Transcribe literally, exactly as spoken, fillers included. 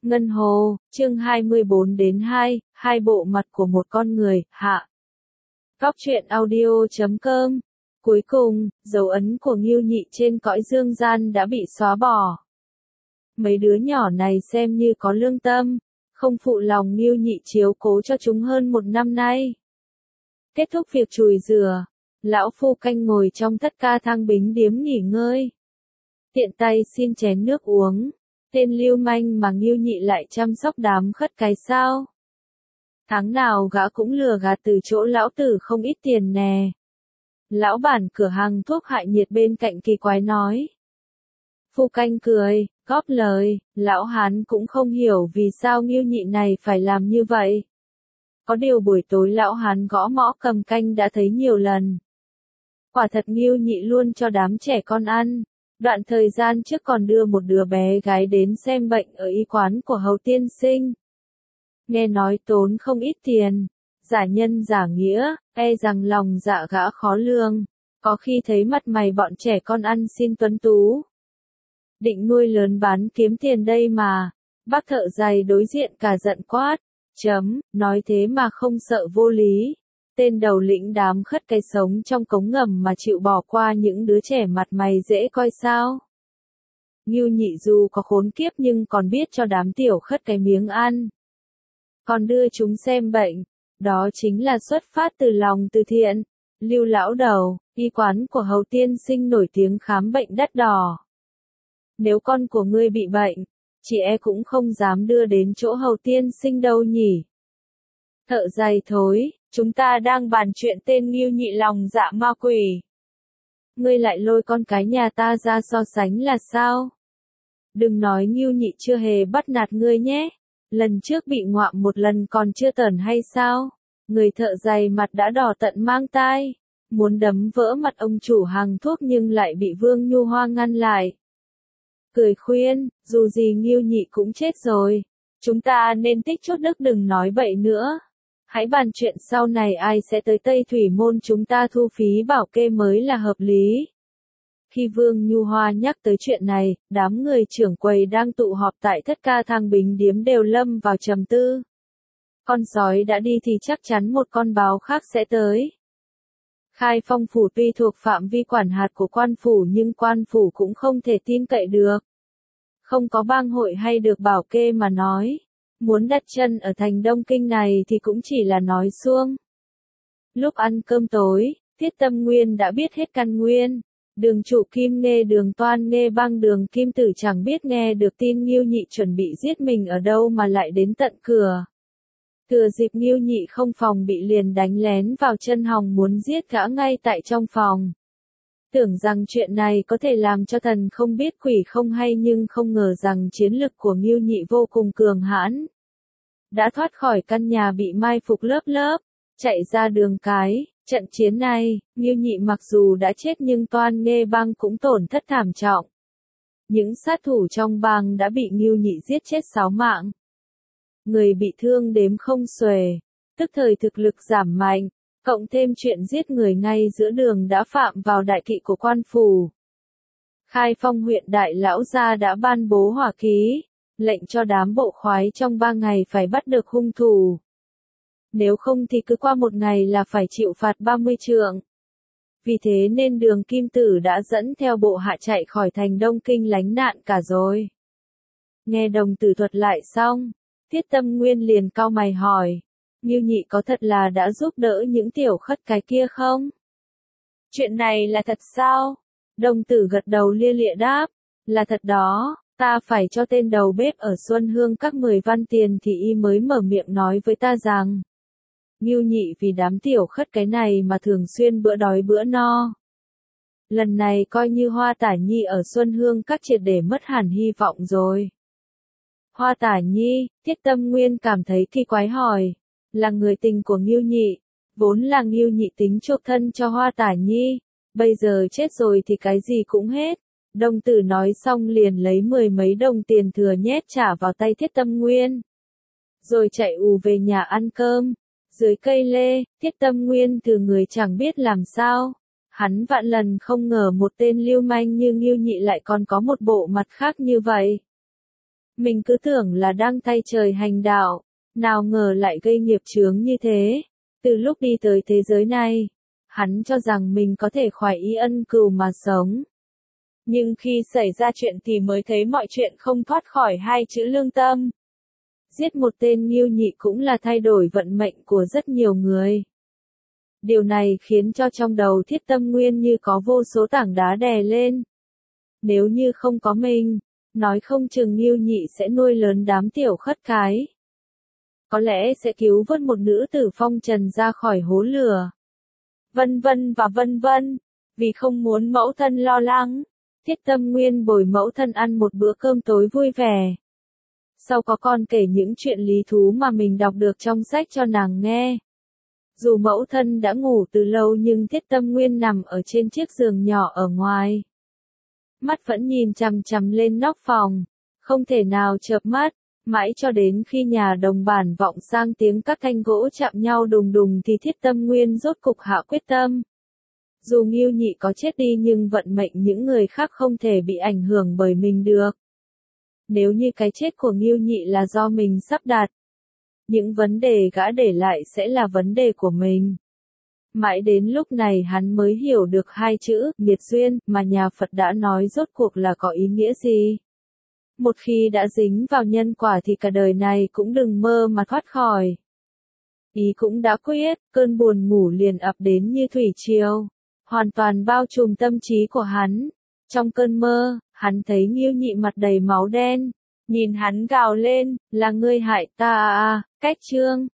Ngân Hồ, chương hai mươi bốn đến hai, hai bộ mặt của một con người, hạ. Góc truyện audio chấm com. Cuối cùng, dấu ấn của Ngưu Nhị trên cõi dương gian đã bị xóa bỏ. Mấy đứa nhỏ này xem như có lương tâm, không phụ lòng Ngưu Nhị chiếu cố cho chúng hơn một năm nay. Kết thúc việc chùi rửa, lão phu canh ngồi trong thất ca thang bính điếm nghỉ ngơi. Tiện tay xin chén nước uống. Tên lưu manh mà Ngưu Nhị lại chăm sóc đám khất cái sao? Tháng nào gã cũng lừa gạt từ chỗ lão tử không ít tiền nè. Lão bản cửa hàng thuốc hại nhiệt bên cạnh kỳ quái nói. Phu canh cười, góp lời, lão hán cũng không hiểu vì sao Ngưu Nhị này phải làm như vậy. Có điều buổi tối lão hán gõ mõ cầm canh đã thấy nhiều lần. Quả thật Ngưu Nhị luôn cho đám trẻ con ăn. Đoạn thời gian trước còn đưa một đứa bé gái đến xem bệnh ở y quán của Hầu tiên sinh. Nghe nói tốn không ít tiền, giả nhân giả nghĩa, e rằng lòng dạ gã khó lường, có khi thấy mặt mày bọn trẻ con ăn xin tuấn tú. Định nuôi lớn bán kiếm tiền đây mà, bác thợ giày đối diện cả giận quát, chấm, nói thế mà không sợ vô lý. Tên đầu lĩnh đám khất cái sống trong cống ngầm mà chịu bỏ qua những đứa trẻ mặt mày dễ coi sao. Ngưu Nhị dù có khốn kiếp nhưng còn biết cho đám tiểu khất cái miếng ăn. Còn đưa chúng xem bệnh, đó chính là xuất phát từ lòng từ thiện. Lưu lão đầu, y quán của Hầu tiên sinh nổi tiếng khám bệnh đắt đỏ. Nếu con của ngươi bị bệnh, chị e cũng không dám đưa đến chỗ Hầu tiên sinh đâu nhỉ. Thợ giày thối. Chúng ta đang bàn chuyện tên Ngưu Nhị lòng dạ ma quỷ. Ngươi lại lôi con cái nhà ta ra so sánh là sao? Đừng nói Ngưu Nhị chưa hề bắt nạt ngươi nhé. Lần trước bị ngoạm một lần còn chưa tởn hay sao? Người thợ giày mặt đã đỏ tận mang tai. Muốn đấm vỡ mặt ông chủ hàng thuốc nhưng lại bị Vương Nhu Hoa ngăn lại. Cười khuyên, dù gì Ngưu Nhị cũng chết rồi. Chúng ta nên tích chút đức đừng nói bậy nữa. Hãy bàn chuyện sau này ai sẽ tới Tây Thủy Môn chúng ta thu phí bảo kê mới là hợp lý. Khi Vương Nhu Hoa nhắc tới chuyện này, đám người trưởng quầy đang tụ họp tại thất ca thang bính điếm đều lâm vào trầm tư. Con sói đã đi thì chắc chắn một con báo khác sẽ tới. Khai Phong phủ tuy thuộc phạm vi quản hạt của quan phủ nhưng quan phủ cũng không thể tin cậy được. Không có bang hội hay được bảo kê mà nói. Muốn đặt chân ở thành Đông Kinh này thì cũng chỉ là nói suông. Lúc ăn cơm tối, Thiết Tâm Nguyên đã biết hết căn nguyên. Đường chủ Kim Nghê Đường Toan Nghê Bang Đường Kim Tử chẳng biết nghe được tin Ngưu Nhị chuẩn bị giết mình ở đâu mà lại đến tận cửa. Thừa dịp Ngưu Nhị không phòng bị liền đánh lén vào chân hòng muốn giết gã ngay tại trong phòng. Tưởng rằng chuyện này có thể làm cho thần không biết quỷ không hay nhưng không ngờ rằng chiến lực của Ngưu Nhị vô cùng cường hãn. Đã thoát khỏi căn nhà bị mai phục lớp lớp, chạy ra đường cái, trận chiến này, Ngưu Nhị mặc dù đã chết nhưng Toan Nghê Bang cũng tổn thất thảm trọng. Những sát thủ trong bang đã bị Ngưu Nhị giết chết sáu mạng. Người bị thương đếm không xuể, tức thời thực lực giảm mạnh. Cộng thêm chuyện giết người ngay giữa đường đã phạm vào đại kỵ của quan phủ. Khai Phong huyện đại lão gia đã ban bố hỏa ký, lệnh cho đám bộ khoái trong ba ngày phải bắt được hung thủ. Nếu không thì cứ qua một ngày là phải chịu phạt ba mươi trượng. Vì thế nên Đường Kim Tử đã dẫn theo bộ hạ chạy khỏi thành Đông Kinh lánh nạn cả rồi. Nghe đồng tử thuật lại xong, Thiết Tâm Nguyên liền cau mày hỏi. Ngưu Nhị có thật là đã giúp đỡ những tiểu khất cái kia không? Chuyện này là thật sao? Đồng tử gật đầu lia lịa đáp. Là thật đó, ta phải cho tên đầu bếp ở Xuân Hương các mười văn tiền thì y mới mở miệng nói với ta rằng. Ngưu Nhị vì đám tiểu khất cái này mà thường xuyên bữa đói bữa no. Lần này coi như Hoa Tả Nhi ở Xuân Hương các triệt để mất hẳn hy vọng rồi. Hoa Tả Nhi, Thiết Tâm Nguyên cảm thấy kỳ quái hỏi. Là người tình của Ngưu Nhị, vốn là Ngưu Nhị tính chuộc thân cho Hoa Tả Nhi, bây giờ chết rồi thì cái gì cũng hết. Đồng tử nói xong liền lấy mười mấy đồng tiền thừa nhét trả vào tay Thiết Tâm Nguyên. Rồi chạy ù về nhà ăn cơm. Dưới cây lê, Thiết Tâm Nguyên từ người chẳng biết làm sao. Hắn vạn lần không ngờ một tên lưu manh như Ngưu Nhị lại còn có một bộ mặt khác như vậy. Mình cứ tưởng là đang tay trời hành đạo, nào ngờ lại gây nghiệp chướng như thế. Từ lúc đi tới thế giới này, hắn cho rằng mình có thể khoái ý ân cừu mà sống. Nhưng khi xảy ra chuyện thì mới thấy mọi chuyện không thoát khỏi hai chữ lương tâm. Giết một tên Ngưu Nhị cũng là thay đổi vận mệnh của rất nhiều người. Điều này khiến cho trong đầu Thiết Tâm Nguyên như có vô số tảng đá đè lên. Nếu như không có mình, nói không chừng Ngưu Nhị sẽ nuôi lớn đám tiểu khất cái. Có lẽ sẽ cứu vớt một nữ tử phong trần ra khỏi hố lửa. Vân vân và vân vân. Vì không muốn mẫu thân lo lắng, Thiết Tâm Nguyên bồi mẫu thân ăn một bữa cơm tối vui vẻ. Sau có con kể những chuyện lý thú mà mình đọc được trong sách cho nàng nghe. Dù mẫu thân đã ngủ từ lâu nhưng Thiết Tâm Nguyên nằm ở trên chiếc giường nhỏ ở ngoài. Mắt vẫn nhìn chằm chằm lên nóc phòng, không thể nào chợp mắt, mãi cho đến khi nhà đồng bản vọng sang tiếng các thanh gỗ chạm nhau đùng đùng thì Thiết Tâm Nguyên rốt cục hạ quyết tâm. Dù Ngưu Nhị có chết đi nhưng vận mệnh những người khác không thể bị ảnh hưởng bởi mình được. Nếu như cái chết của Ngưu Nhị là do mình sắp đặt, những vấn đề gã để lại sẽ là vấn đề của mình. Mãi đến lúc này hắn mới hiểu được hai chữ, nghiệt duyên, mà nhà Phật đã nói rốt cuộc là có ý nghĩa gì. Một khi đã dính vào nhân quả thì cả đời này cũng đừng mơ mà thoát khỏi. Ý cũng đã quyết, cơn buồn ngủ liền ập đến như thủy triều, hoàn toàn bao trùm tâm trí của hắn. Trong cơn mơ, hắn thấy Ngưu Nhị mặt đầy máu đen, nhìn hắn gào lên, là ngươi hại ta à, cách chương.